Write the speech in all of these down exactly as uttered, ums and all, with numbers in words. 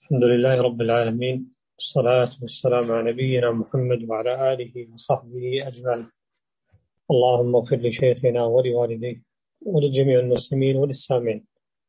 الحمد لله رب العالمين، والصلاة والسلام على نبينا محمد وعلى آله وصحبه أجمعين. اللهم اغفر لشيخنا ولوالديه ولجميع المسلمين وللسامعين.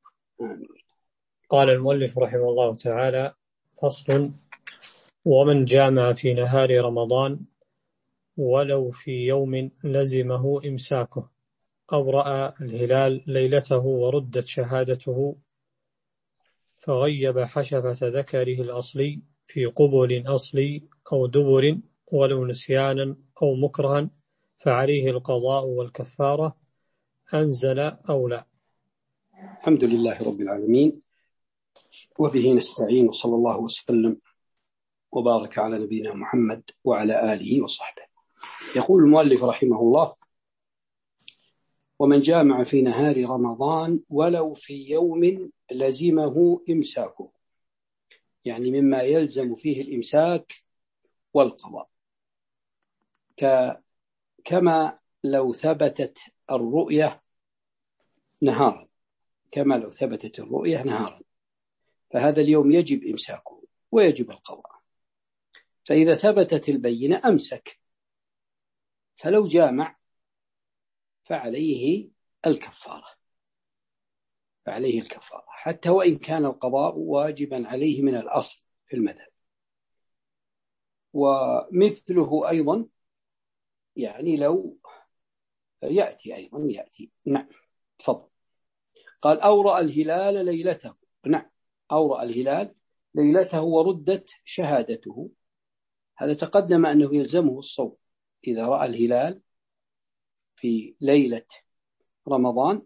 قال المؤلف رحمه الله تعالى: فصل: ومن جامع في نهار رمضان ولو في يوم لزمه إمساكه، أو رأى الهلال ليلته وردت شهادته، فغيب حشفة ذكره الأصلي في قبل أصلي أو دبر ولو نسيانا أو مكرها، فعليه القضاء والكفارة، أنزل أو لا. الحمد لله رب العالمين، وبه نستعين، وصلى الله وسلم وبارك على نبينا محمد وعلى آله وصحبه. يقول المؤلف رحمه الله: ومن جامع في نهار رمضان ولو في يوم لزمه إمساكه، يعني مما يلزم فيه الإمساك والقضاء، كما لو ثبتت الرؤية نهارا كما لو ثبتت الرؤية نهارا فهذا اليوم يجب إمساكه ويجب القضاء. فإذا ثبتت البينة أمسك، فلو جامع فعليه الكفارة فعليه الكفارة حتى وإن كان القضاء واجبا عليه من الأصل في المذهب. ومثله أيضا يعني لو يأتي أيضا يأتي نعم تفضل. قال: أورأ الهلال ليلته. نعم، أورأ الهلال ليلته وردت شهادته. هذا تقدم أنه يلزمه الصوم إذا رأى الهلال في ليلة رمضان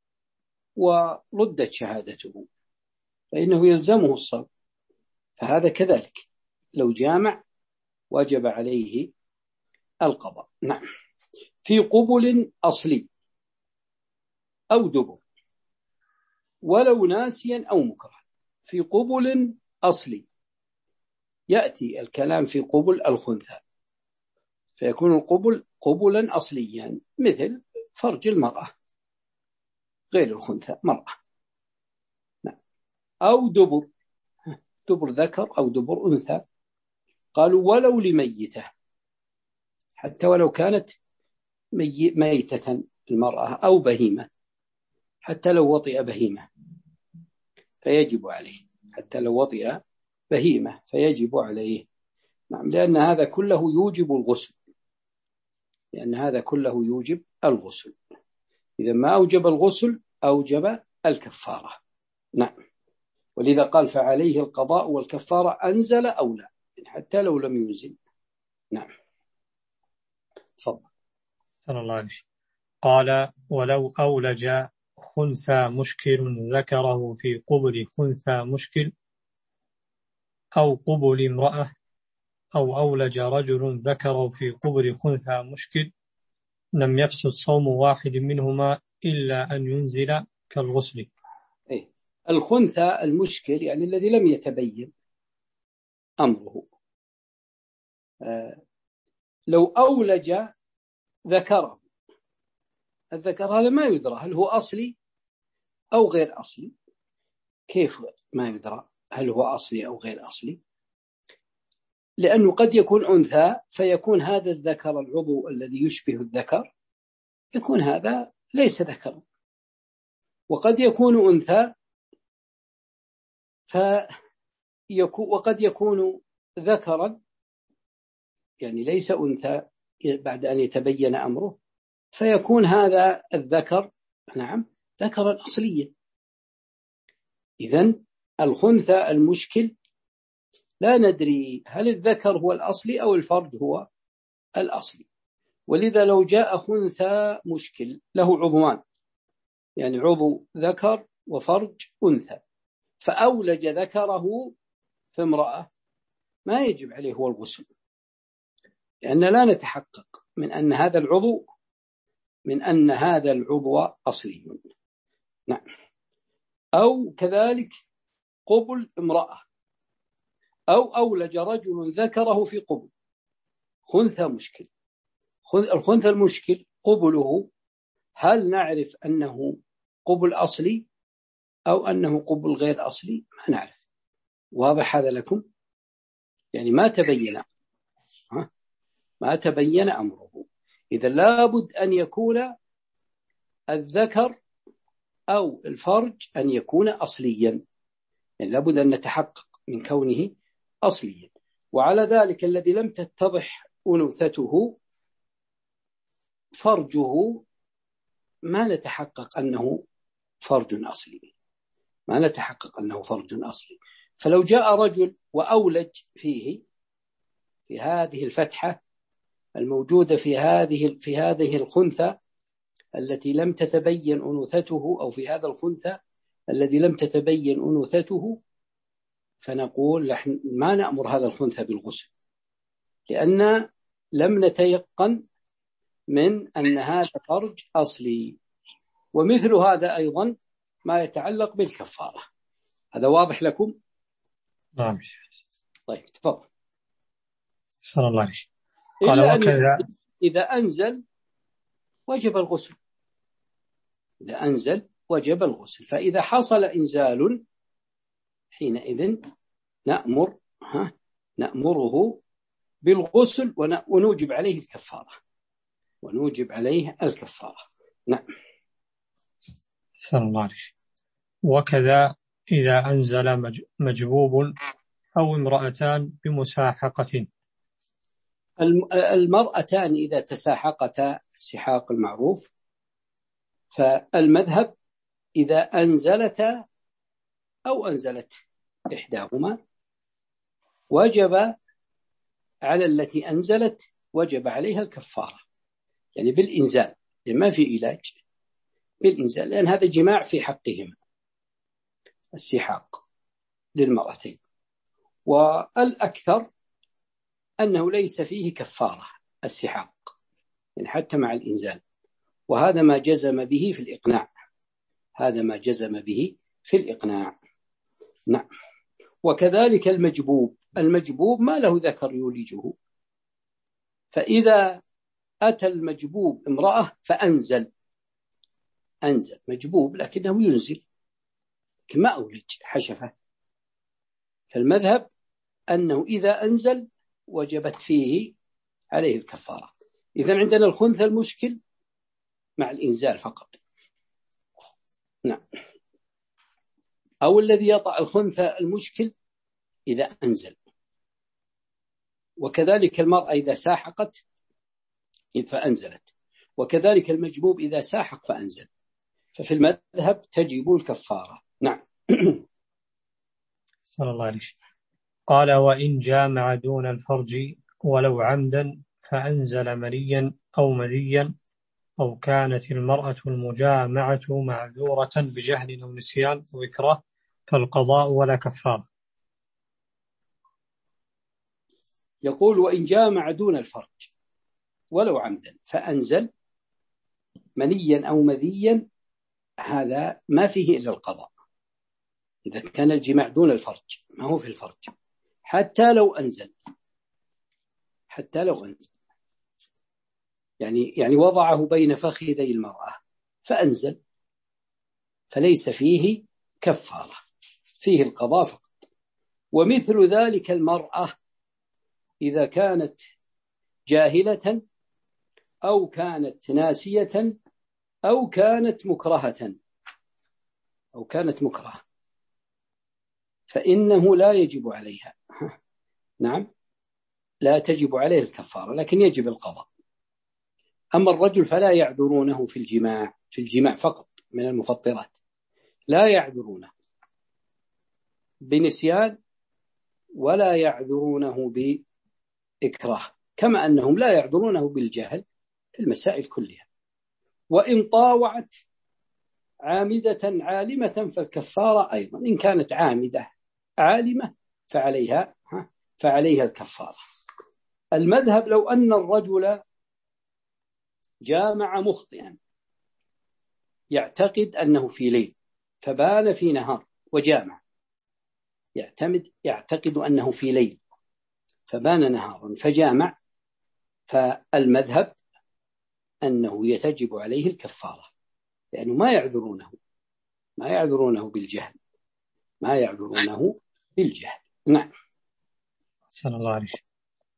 وردت شهادته فإنه يلزمه الصوم، فهذا كذلك لو جامع وجب عليه القضاء. نعم. في قبل أصلي أو دبر ولو ناسيا أو مكره. في قبل أصلي يأتي الكلام في قبل الخنثى، فيكون القبل قبلا أصليا مثل فرج المرأة غير الخنثى مرأة. نعم. أو دبر دبر ذكر أو دبر أنثى. قالوا ولو لميتة، حتى ولو كانت مي ميتة المرأة أو بهيمة، حتى لو وطئ بهيمة فيجب عليه حتى لو وطئ بهيمة فيجب عليه. نعم، لأن هذا كله يوجب الغسل لأن هذا كله يوجب الغسل إذا ما أوجب الغسل أوجب الكفارة. نعم. ولذا قال: فعليه القضاء والكفارة، أنزل أو لا، حتى لو لم ينزل. نعم. تفضل. صلى الله عليه وسلم. قال: ولو أولج خنثى مشكل ذكره في قبل خنثى مشكل أو قبل امرأة، أو أولج رجل ذكره في قبل خنثى مشكل، لم يفسد صوم واحد منهما إلا أن ينزل كالغسل. إيه؟ الخنثى المشكل يعني الذي لم يتبين أمره. آه لو أولج ذكره، الذكر هذا ما يدرى هل هو أصلي أو غير أصلي. كيف ما يدرى هل هو أصلي أو غير أصلي؟ لأنه قد يكون أنثى فيكون هذا الذكر العضو الذي يشبه الذكر يكون هذا ليس ذكرا، وقد يكون أنثى فيكون وقد يكون ذكرا يعني ليس أنثى بعد أن يتبين أمره، فيكون هذا الذكر نعم ذكرا أصليا. إذن الخنثى المشكل لا ندري هل الذكر هو الأصلي أو الفرد هو الأصلي. ولذا لو جاء خنثى مشكل له عضوان، يعني عضو ذكر وفرج أنثى، فأولج ذكره في امرأة، ما يجب عليه هو الغسل، لأن لا نتحقق من أن هذا العضو من أن هذا العضو أصلي. نعم. أو كذلك قبل امرأة، أو أولج رجل ذكره في قبل خنثى مشكل. الخنثى المشكل قبله هل نعرف أنه قبل أصلي أو أنه قبل غير أصلي؟ ما نعرف. واضح هذا لكم؟ يعني ما تبين ها؟ ما تبين أمره. إذا لابد أن يكون الذكر أو الفرج أن يكون أصليا، يعني لابد أن نتحقق من كونه أصليا. وعلى ذلك الذي لم تتضح أنوثته فرجه ما نتحقق أنه فرج أصلي، ما نتحقق أنه فرج أصلي. فلو جاء رجل وأولج فيه في هذه الفتحة الموجودة في هذه في هذه الخنثى التي لم تتبين أنوثته، أو في هذا الخنثى الذي لم تتبين أنوثته، فنقول نحن ما نأمر هذا الخنثى بالغسل، لأن لم نتيقن من أن هذا فرج أصلي. ومثل هذا أيضا ما يتعلق بالكفارة. هذا واضح لكم؟ نعم. طيب تفضل. صلى الله عليه وسلم. قال وكذا إذا أنزل وجب الغسل، إذا أنزل وجب الغسل. فإذا حصل إنزال حينئذ نأمر ها نأمره بالغسل ونوجب عليه الكفارة، ونوجب عليه الكفارة. نعم. صلى الله عليه وسلم. وكذا إذا أنزل مجبوب أو امرأتان بمساحقة. المرأتان إذا تساحقتا السحاق المعروف، فالمذهب إذا أنزلتا أو أنزلت إحداهما وجب على التي أنزلت وجب عليها الكفارة، يعني بالإنزال، يعني ما في علاج، بالإنزال، لأن هذا جماع في حقهما السحاق للمرأتين. والأكثر أنه ليس فيه كفارة السحاق، يعني حتى مع الإنزال، وهذا ما جزم به في الإقناع، هذا ما جزم به في الإقناع. نعم. وكذلك المجبوب، المجبوب ما له ذكر يولجه، فإذا أتى المجبوب امرأة فأنزل، أنزل مجبوب لكنه ينزل كما أولج حشفة، فالمذهب أنه إذا أنزل وجبت فيه عليه الكفارة. إذن عندنا الخنثى المشكل مع الإنزال فقط. نعم. أو الذي يطأ الخنثى المشكل إذا أنزل. وكذلك المرأة إذا ساحقت فأنزلت، وكذلك المجبوب إذا ساحق فأنزل. ففي المذهب تجب الكفارة. نعم. صلى الله عليه وسلم. قال وإن جامع دون الفرج ولو عمدا فأنزل منيا أو مذيا أو كانت المرأة المجامعة معذورة بجهل أو نسيان أو إكراه فالقضاء ولا كفارة. يقول وإن جامع دون الفرج ولو عمدا فأنزل منيا أو مذيا، هذا ما فيه إلا القضاء إذا كان الجماع دون الفرج، ما هو في الفرج، حتى لو أنزل، حتى لو أنزل يعني يعني وضعه بين فخذي المرأة فأنزل، فليس فيه كفارة، فيه القضاء فقط. ومثل ذلك المرأة إذا كانت جاهلة أو كانت ناسية أو كانت مكرهة أو كانت مكرهة فإنه لا يجب عليها نعم لا تجب عليه الكفارة، لكن يجب القضاء. أما الرجل فلا يعذرونه في الجماع، في الجماع فقط من المفطرات، لا يعذرونه بنسيان ولا يعذرونه بإكراه، كما أنهم لا يعذرونه بالجهل في المسائل كلها. وإن طاوعت عامدة عالمة فالكفارة أيضا، إن كانت عامدة عالمة فعليها فعليها الكفارة. المذهب لو أن الرجل جامع مخطئا يعتقد أنه في ليل فبان في نهار وجامع، يعتمد يعتقد أنه في ليل فبان نهارا فجامع، فالمذهب أنه يتجب عليه الكفارة، لأنه ما يعذرونه ما يعذرونه بالجهل ما يعذرونه بالجهل. نعم. صلى الله عليه وسلم.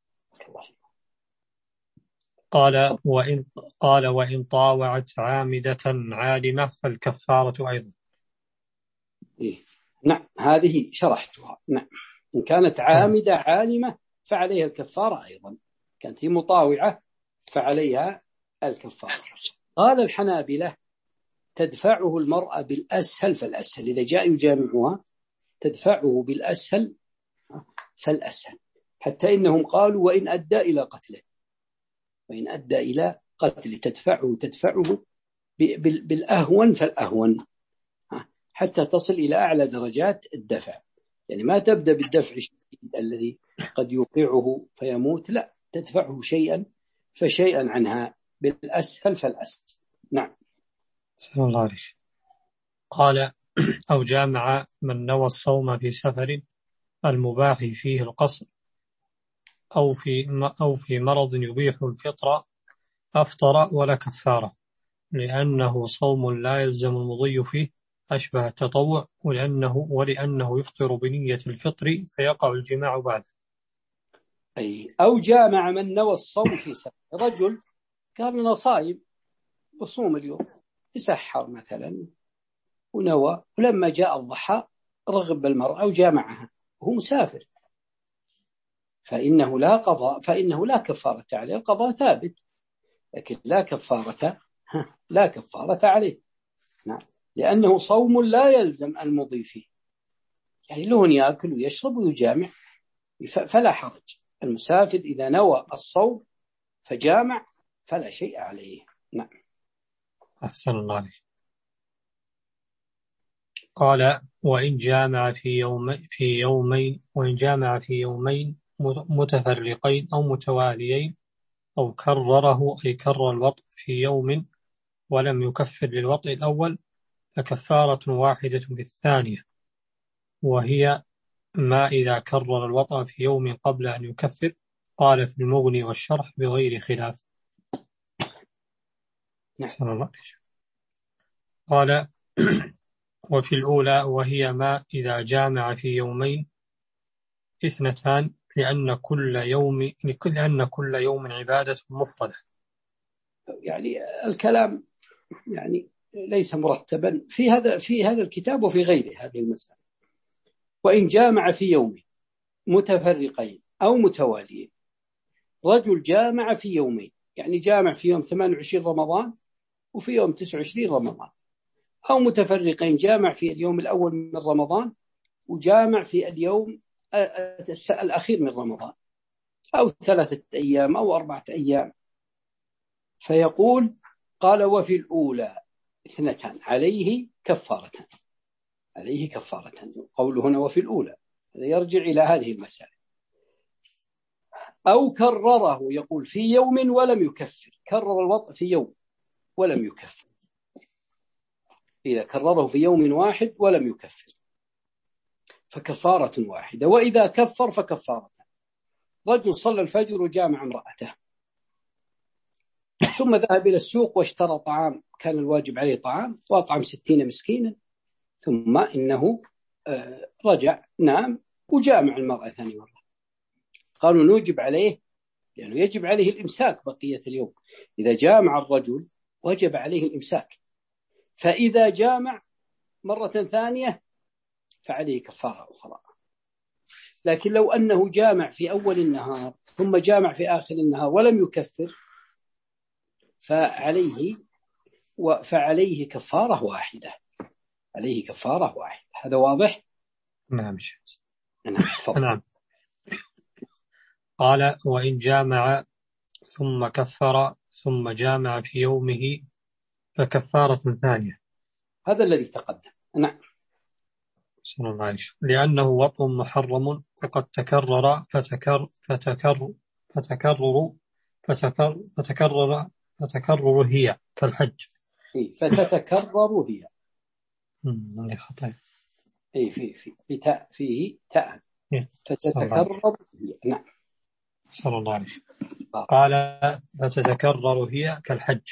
قال وإن قال وإن طاوعت عامدة عالمة فالكفارة أيضا. إيه؟ نعم، هذه شرحتها. نعم، إن كانت عامدة عالمة فعليها الكفارة أيضا، كانت هي مطاوعة فعليها الكفارة. قال الحنابلة تدفعه المرأة بالأسهل فالأسهل، إذا جاء يجامعها تدفعه بالأسهل فالأسهل، حتى إنهم قالوا وإن أدى إلى قتله، وإن أدى إلى قتله تدفعه تدفعه بالأهون فالأهون، حتى تصل إلى أعلى درجات الدفع. يعني ما تبدأ بالدفع الشديد الذي قد يوقعه فيموت، لا، تدفعه شيئا فشيئا عنها بالأسهل فالأسهل. نعم. صلى الله عليه وسلم. قال أو جامع من نوى الصوم في سفر المباح فيه القصر أو في أو في مرض يبيح الفطر أفطر ولا كفارة، لأنه صوم لا يلزم المضي فيه أشبه التطوع، ولأنه ولأنه يفطر بنية الفطر فيقع الجماع بعد. أي أو جامع من نوى الصوم في سفر، رجل قال أنا صايم بصوم اليوم، يسحر مثلا ونوى، ولما جاء الضحى رغب بالمرأة وجامعها وهو مسافر، فإنه لا قضاء، فإنه لا كفارة عليه، القضاء ثابت لكن لا كفارة لا كفارة عليه. نعم، لأنه صوم لا يلزم المضي فيه، يعني له يأكل ويشرب ويجامع فلا حرج. المسافر إذا نوى الصوم فجامع فلا شيء عليه. نعم. أحسن الله عليك. قال وإن جامع في يوم في يومين وإن جامع في يومين متفرقين أو متواليين أو كرره أي كرر الوطء في يوم ولم يكفر للوطء الأول فكفارة واحدة في الثانية، وهي ما إذا كرر الوطء في يوم قبل أن يكفر. قال في المغني والشرح بغير خلاف. نعم. قال وفي الأولى وهي ما إذا جامع في يومين اثنتان، لأن كل يوم لأن كل يوم عبادة مفردة. يعني الكلام يعني ليس مرتبا في هذا في هذا الكتاب وفي غيره هذه المسألة. وإن جامع في يوم متفرقين أو متواليين، رجل جامع في يومين، يعني جامع في يوم ثمانية وعشرين رمضان وفي يوم تسعة وعشرين رمضان، أو متفرقين جامع في اليوم الأول من رمضان وجامع في اليوم الأخير من رمضان، أو ثلاثة أيام أو أربعة أيام. فيقول قال وفي الأولى اثنتان عليه كفارة، عليه كفارة. قوله هنا وفي الأولى هذا يرجع إلى هذه المسألة. أو كرره، يقول في يوم ولم يكفر، كرر الوطء في يوم ولم يكفر، إذا كرره في يوم واحد ولم يكفر فكفارة واحدة، وإذا كفر فكفارة. رجل صلى الفجر وجامع امرأته ثم ذهب إلى السوق واشترى طعام، كان الواجب عليه طعام، وأطعم ستين مسكينا، ثم إنه رجع نام وجامع المرأة ثاني مرة. قالوا نوجب عليه لأنه يجب عليه الإمساك بقية اليوم، إذا جامع الرجل وجب عليه الإمساك، فإذا جامع مرة ثانية فعليه كفارة أخرى. لكن لو أنه جامع في أول النهار ثم جامع في آخر النهار ولم يكفر فعليه فعليه كفارة واحدة، عليه كفارة واحدة. هذا واضح؟ نعم. نعم. نعم. قال وإن جامع ثم كفر ثم جامع في يومه فكفارة ثانية. هذا الذي تقدم. نعم. صلى الله عليه وسلم. لأنه وطء محرم وقد تكرر فتكر فتكر فتكرر فتكر فتكرر فتكرر هي كالحج. فتتكرر هي. امم خطأ. اي في في في تاء فيه تاء فتتكرر هي. نعم. صلى الله عليه وسلم. قال فتتكرر هي كالحج.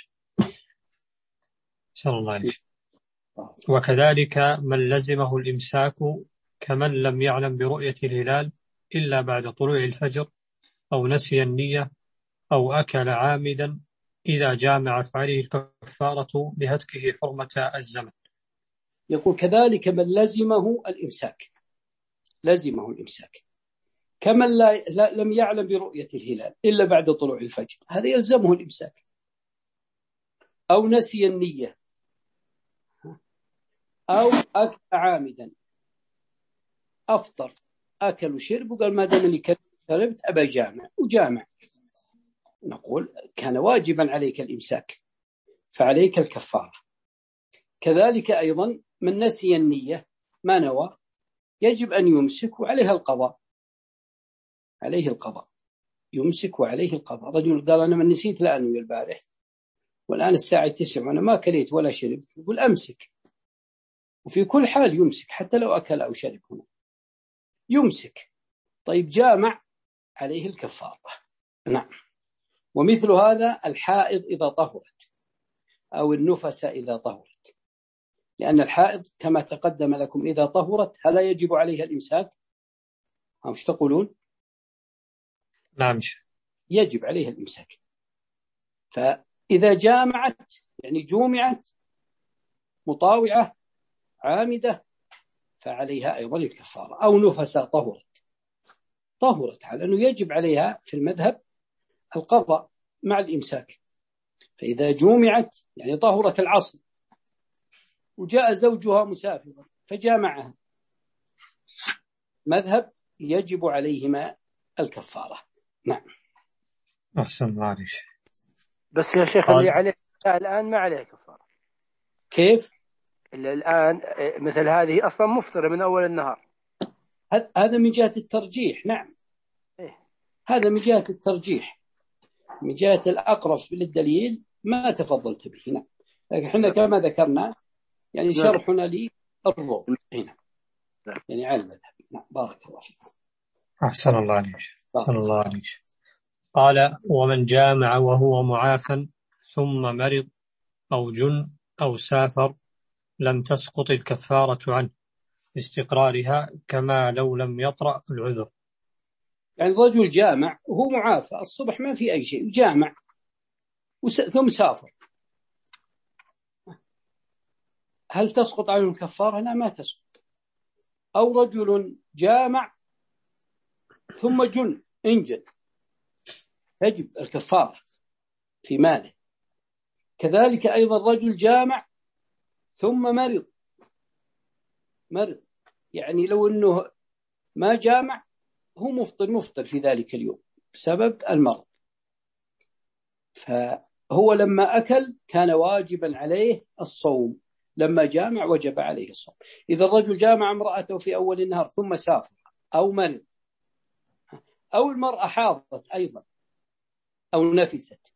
صلى الله عليه وسلم. وكذلك من لزمه الإمساك كمن لم يعلم برؤية الهلال إلا بعد طلوع الفجر، أو نسي النية، أو أكل عامدا إذا جامع فعليه الكفارة لهتكه حرمة الزمن. يقول كذلك من لزمه الإمساك، لزمه الإمساك كمن لا لم يعلم برؤية الهلال إلا بعد طلوع الفجر، هذا يلزمه الإمساك. أو نسي النية، أو أكل عامدا، أفطر أكل وشرب وقال ما دام اني شربت أبا جامع وجامع، نقول كان واجبا عليك الإمساك فعليك الكفارة. كذلك أيضا من نسي النية ما نوى يجب أن يمسك وعليها القضاء، عليه القضاء، يمسك وعليه القضاء. رجل قال أنا من نسيت لا أنوي البارح والآن الساعة تسع وأنا ما كليت ولا شربت، يقول أمسك، وفي كل حال يمسك حتى لو أكل أو شرب هنا يمسك. طيب جامع عليه الكفارة. نعم. ومثل هذا الحائض إذا طهرت أو النفس إذا طهرت، لأن الحائض كما تقدم لكم إذا طهرت هل يجب عليها الإمساك؟ هم ايش تقولون؟ نعم يجب عليها الإمساك. فإذا جامعت يعني جومعت مطاوعة عامدة فعليها أيضا الكفارة. أو نفس طهرت، طهرت على أنه يجب عليها في المذهب القضاء مع الإمساك. فإذا جومعت يعني طهرت العصر وجاء زوجها مسافرا فجامعها، مذهب يجب عليهما الكفارة. نعم. أحسن الله عليك. بس يا شيخ اللي عليه الآن ما عليه كفارة. كيف؟ اللي الآن مثل هذه أصلا مفطرة من أول النهار، هذا من جهة الترجيح. نعم إيه؟ هذا من جهة الترجيح، من جهة الأقرب للدليل ما تفضلت به. نعم. لكن احنا كما ذكرنا يعني شرحنا للروم هنا يعني على المذهب. نعم. بارك الله فيكم. أحسن الله عليك. أحسن الله عليك. قال ومن جامع وهو معافى ثم مرض أو جن أو سافر لم تسقط الكفارة عنه باستقرارها كما لو لم يطرأ العذر. يعني الرجل جامع وهو معافى الصبح ما في أي شيء، جامع ثم سافر، هل تسقط عنه الكفارة؟ لا ما تسقط. أو رجل جامع ثم جن انجن تجب الكفارة في ماله. كذلك أيضا رجل جامع ثم مرض، مرض يعني لو أنه ما جامع هو مفطر مفطر في ذلك اليوم بسبب المرض، فهو لما أكل كان واجبا عليه الصوم، لما جامع وجب عليه الصوم. إذا الرجل جامع امرأته في أول النهار ثم سافر أو مرض، أو المرأة حاضت أيضا أو نفست،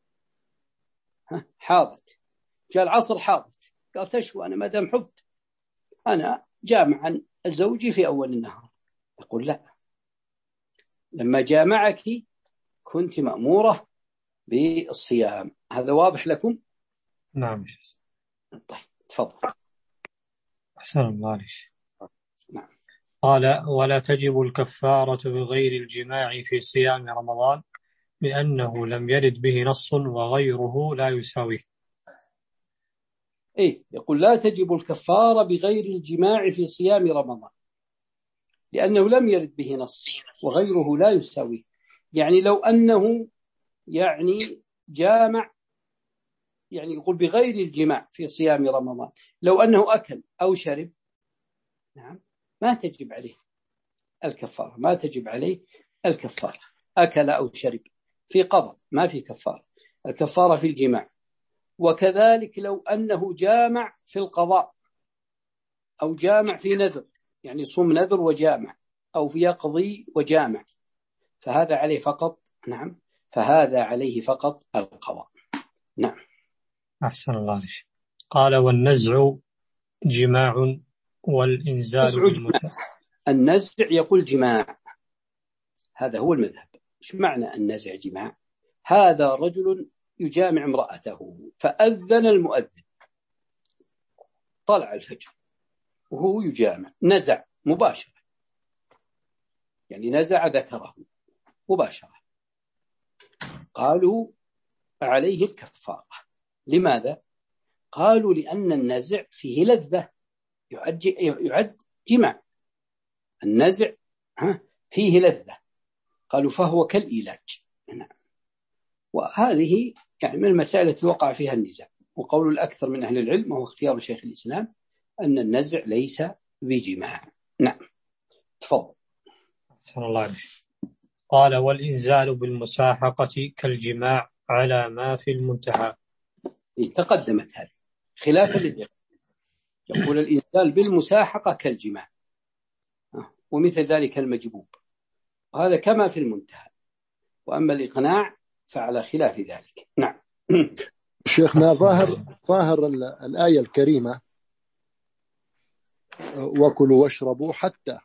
حاضت جاء العصر حاضت قال تشوى أنا ما دام حبت أنا جامع عن زوجي في أول النهار، يقول لا، لما جامعك كنت مأمورة بالصيام. هذا واضح لكم؟ نعم. طيب تفضل. أحسن الله عليك. نعم. قال ولا تجب الكفارة بغير الجماع في صيام رمضان لأنه لم يرد به نص وغيره لا يساويه. إيه يقول لا تجب الكفارة بغير الجماع في صيام رمضان لأنه لم يرد به نص وغيره لا يساويه. يعني لو أنه يعني جامع، يعني يقول بغير الجماع في صيام رمضان، لو أنه أكل أو شرب نعم ما تجب عليه الكفارة، ما تجب عليه الكفارة. أكل أو شرب في قضاء ما في كفارة، الكفارة في الجماع. وكذلك لو أنه جامع في القضاء أو جامع في نذر، يعني صوم نذر وجامع، أو في يقضي وجامع، فهذا عليه فقط نعم فهذا عليه فقط القضاء. نعم. أحسن الله عليك. قال والنزع جماع والإنزال بالمتع. النزع يقول جماع، هذا هو المذهب. ايش معنى النزع جماع؟ هذا رجل يجامع امرأته فأذن المؤذن، طلع الفجر وهو يجامع، نزع مباشرة يعني نزع ذكره مباشرة، قالوا عليه الكفارة. لماذا؟ قالوا لأن النزع فيه لذة، يعد, يعد جماع، النزع فيه لذة، قالوا فهو كالإيلاج. وهذه يعني من المسائل التي وقع فيها النزاع. وقول الأكثر من أهل العلم وهو اختيار شيخ الإسلام أن النزع ليس بجماع. نعم تفضل. أحسن الله عليك. قال والإنزال بالمساحقة كالجماع على ما في المنتهى. تقدمت هذه خلافا للإغراء، يقول الإنزال بالمساحقة كالجماع ومثل ذلك المجبوب، وهذا كما في المنتهى. وأما الإقناع فعلى خلاف ذلك. نعم. شيخنا ظاهر ظاهر الآية الكريمة وكلوا واشربوا حتى،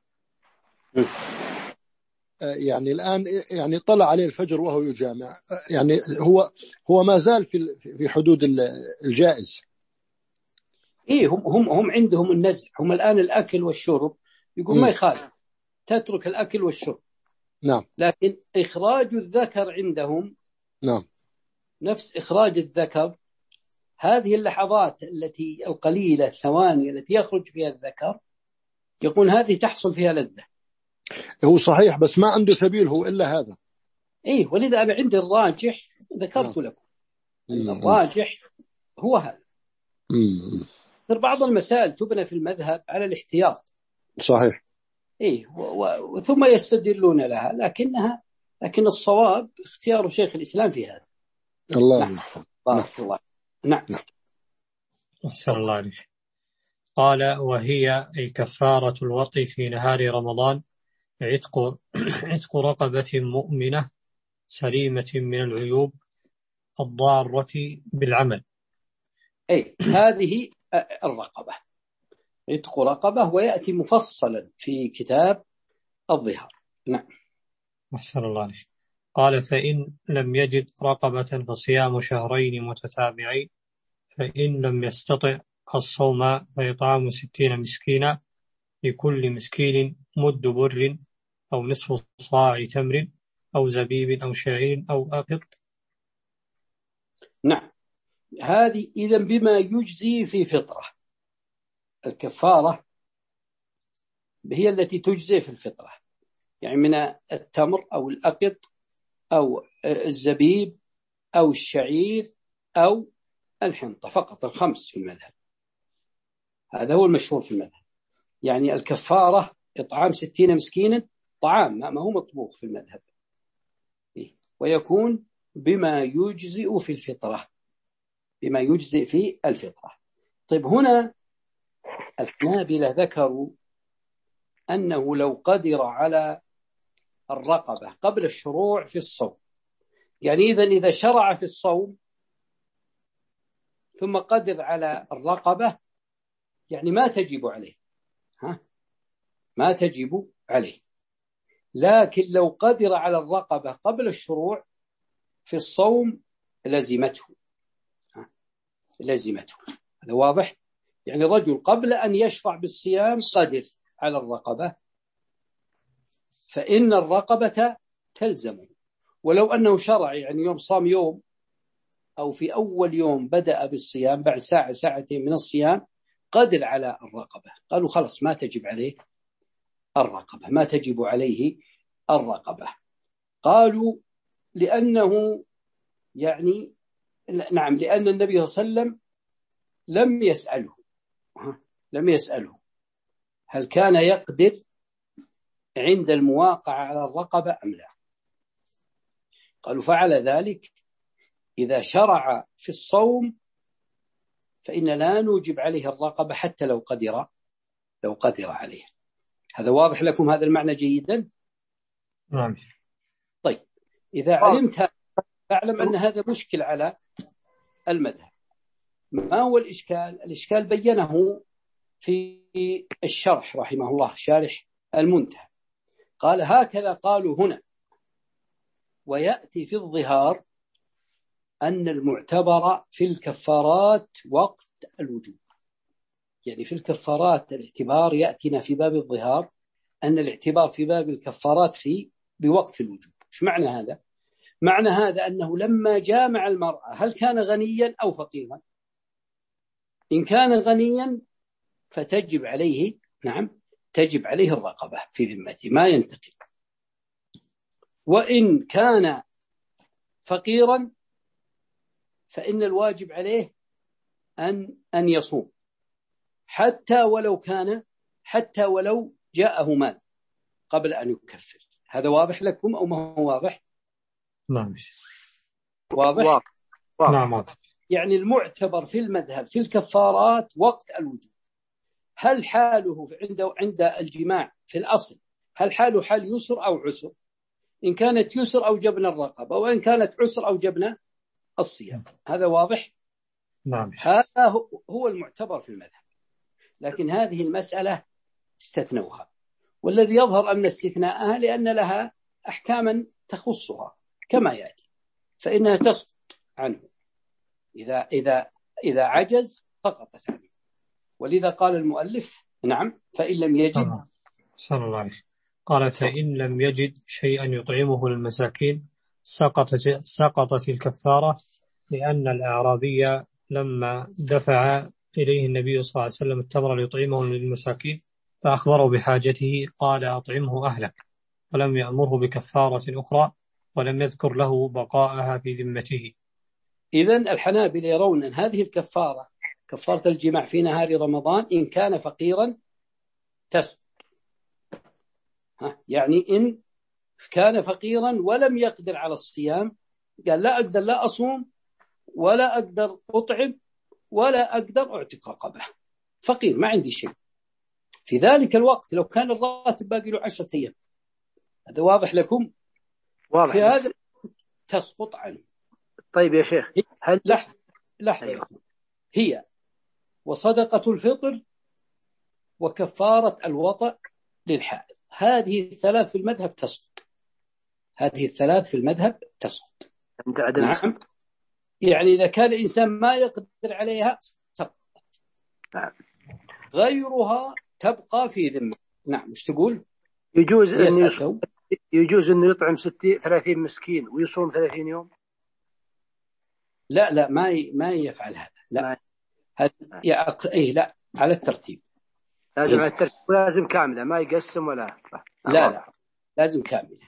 يعني الآن يعني طلع عليه الفجر وهو يجامع، يعني هو هو ما زال في في حدود الجائز. إيه هم هم هم عندهم النزع، هم الآن الأكل والشرب يقول م. ما يخالف تترك الأكل والشرب. نعم. لكن إخراج الذكر عندهم نعم نفس إخراج الذكر، هذه اللحظات التي القليلة الثواني التي يخرج فيها الذكر يقول هذه تحصل فيها لذة. هو صحيح بس ما عنده سبيل هو إلا هذا. إيه ولذا أنا عندي الراجح ذكرت نعم. لكم أن الراجح هو هذا. بعض المسائل تبنى في المذهب على الاحتياط. صحيح. إيه وثم يستدلون لها، لكنها لكن الصواب اختيار شيخ الإسلام في هذا. الله نعم. بارك الله. نعم. أحسن الله عليك. قال وهي أي كفارة الوطي في نهار رمضان عتق عتق رقبة مؤمنة سليمة من العيوب الضارة بالعمل. أي هذه الرقبة عتق رقبة، ويأتي مفصلا في كتاب الظهار. نعم. أحسن الله عليك. قال فإن لم يجد رقبة فصيام شهرين متتابعين، فإن لم يستطع الصوم فيطعم ستين مسكينا، لكل مسكين مد بر أو نصف صاع تمر أو زبيب أو شعير أو أقط. نعم. هذه إذن بما يجزي في فطرة. الكفارة هي التي تجزي في الفطرة، يعني من التمر أو الأقط أو الزبيب أو الشعير أو الحنطة، فقط الخمس في المذهب. هذا هو المشهور في المذهب. يعني الكفارة إطعام ستين مسكينا، طعام ما هو مطبوخ في المذهب، ويكون بما يجزئ في الفطرة، بما يجزئ في الفطرة. طيب هنا الحنابلة ذكروا أنه لو قدر على الرقبة قبل الشروع في الصوم، يعني إذا إذا شرع في الصوم ثم قدر على الرقبة يعني ما تجب عليه، ها ما تجب عليه. لكن لو قدر على الرقبة قبل الشروع في الصوم لزمته، ها لزمته. هذا واضح. يعني رجل قبل أن يشرع بالصيام قدر على الرقبة، فإن الرقبة تلزمه. ولو أنه شرع يعني يوم صام يوم أو في أول يوم بدأ بالصيام بعد ساعة ساعتين من الصيام قدر على الرقبة، قالوا خلاص ما تجب عليه الرقبة، ما تجب عليه الرقبة. قالوا لأنه يعني نعم لأن النبي صلى الله عليه وسلم لم يسأله لم يسأله هل كان يقدر عند المواقعة على الرقبة أم لا. قالوا فعل ذلك إذا شرع في الصوم فإن لا نوجب عليه الرقبة حتى لو قدر لو قدر عليه. هذا واضح لكم هذا المعنى جيدا؟ نعم. طيب إذا علمت فاعلم أن هذا مشكل على المذهب. ما هو الإشكال؟ الإشكال بينه في الشرح رحمه الله شارح المنتهى، قال هكذا قالوا هنا. ويأتي في الظهار أن المعتبر في الكفارات وقت الوجوب، يعني في الكفارات الاعتبار يأتينا في باب الظهار أن الاعتبار في باب الكفارات في بوقت الوجوب. إيش معنى هذا؟ معنى هذا أنه لما جامع المرأة هل كان غنيا أو فقيرا؟ إن كان غنيا فتجب عليه، نعم، تجب عليه الرقبة في ذمته ما ينتقل. وإن كان فقيرا فإن الواجب عليه أن أن يصوم حتى ولو كان حتى ولو جاءه مال قبل أن يكفر. هذا واضح لكم أو ما هو واضح؟ نعم واضح. واضح. نعم واضح. يعني المعتبر في المذهب في الكفارات وقت الوجوب. هل حاله عند عند الجماع في الأصل هل حاله حال يسر أو عسر؟ إن كانت يسر أوجبنا الرقبة، وإن كانت عسر أوجبنا الصيام. هذا واضح؟ نعم. هذا هو المعتبر في المذهب. لكن هذه المسألة استثنوها، والذي يظهر أن استثناءها لأن لها أحكاما تخصها كما يأتي، فإنها تسقط عنه إذا إذا إذا عجز سقطت عنه. ولذا قال المؤلف نعم فإن لم يجد صلى الله عليه قال فإن لم يجد شيئا يطعمه للمساكين سقطت سقطت الكفارة، لأن الأعرابي لما دفع إليه النبي صلى الله عليه وسلم التمر ليطعمه للمساكين فأخبره بحاجته قال أطعمه أهلك، ولم يأمره بكفارة أخرى، ولم يذكر له بقاءها في ذمته. إذن الحنابلة يرون أن هذه الكفارة كفارة الجماع في نهار رمضان إن كان فقيرا تسقط. يعني إن كان فقيرا ولم يقدر على الصيام قال لا أقدر لا أصوم ولا أقدر أطعم ولا أقدر أعتق رقبة، فقير ما عندي شيء. في ذلك الوقت لو كان الراتب باقي له عشرة أيام، هذا واضح لكم؟ واضح. في هذا تسقط عنه. طيب يا شيخ هل لحظة لحظة أيوه. هي وصدقة الفطر وكفارة الوطأ للحائض، هذه الثلاث في المذهب تسقط. هذه الثلاث في المذهب تسقط. نعم. يعني إذا كان الإنسان ما يقدر عليها سقطت. نعم. غيرها تبقى في ذمة. نعم. مش تقول؟ يجوز أن يصوم يجوز أنه يطعم ستين ثلاثين مسكين ويصوم ثلاثين يوم؟ لا لا ما ي... ما يفعل هذا. لا هذا يعق... إيه لا على الترتيب. لازم على الترتيب ولازم كاملة ما يقسم ولا لا لا لازم كاملة.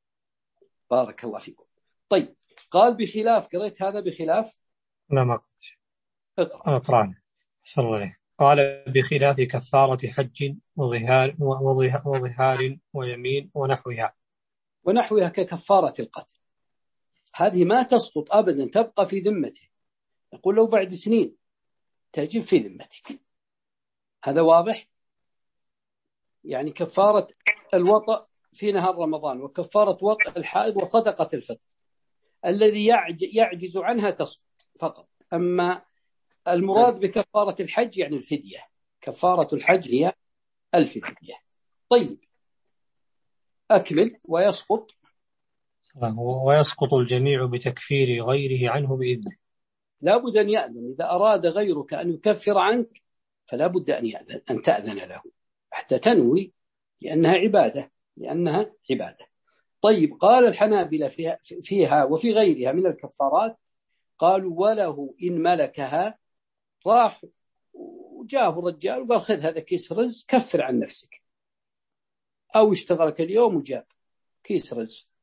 بارك الله فيكم. طيب قال بخلاف، قريت هذا بخلاف؟ لا ما قلت. أقرأ. صلى الله عليه. قال بخلاف كفارة حج وظهار وظهار ويمين ونحوها. ونحوها ككفارة القتل، هذه ما تسقط أبدا، تبقى في ذمته. يقول لو بعد سنين تجب في ذمتك. هذا واضح؟ يعني كفارة الوطأ في نهار رمضان وكفارة وطأ الحائض وصدقة الفطر الذي يعجز عنها تسقط فقط. أما المراد بكفارة الحج يعني الفدية، كفارة الحج هي الفدية. طيب أكمل. ويسقط ويسقط الجميع بتكفير غيره عنه بإذنه. لا بد أن يأذن. إذا أراد غيرك أن يكفر عنك فلا بد أن يأذن، أن تأذن له حتى تنوي، لأنها عبادة لأنها عبادة. طيب قال الحنابلة فيها, فيها وفي غيرها من الكفارات، قالوا وله إن ملكها، راح وجاءه الرجال وقال خذ هذا كيس رز كفر عن نفسك، أو اشتغلك اليوم وجاب كيس رز،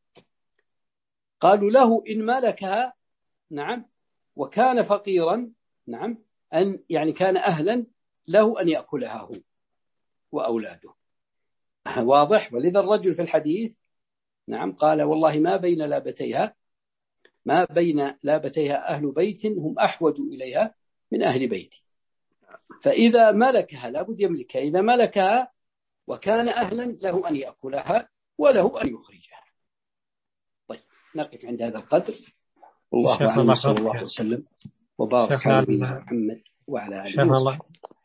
قالوا له إن ملكها، نعم، وكان فقيرا، نعم، أن يعني كان أهلا له أن يأكلها هو وأولاده. واضح. ولذا الرجل في الحديث، نعم، قال والله ما بين لابتيها ما بين لابتيها أهل بيت هم أحوج إليها من أهل بيتي. فإذا ملكها لابد يملكها، إذا ملكها وكان أهلا له أن يأكلها وله أن يخرجها. طيب نقف عند هذا القدر. والله أعلم. صلى الله عليه وسلم وبارك على محمد وعلى آله وصحبه.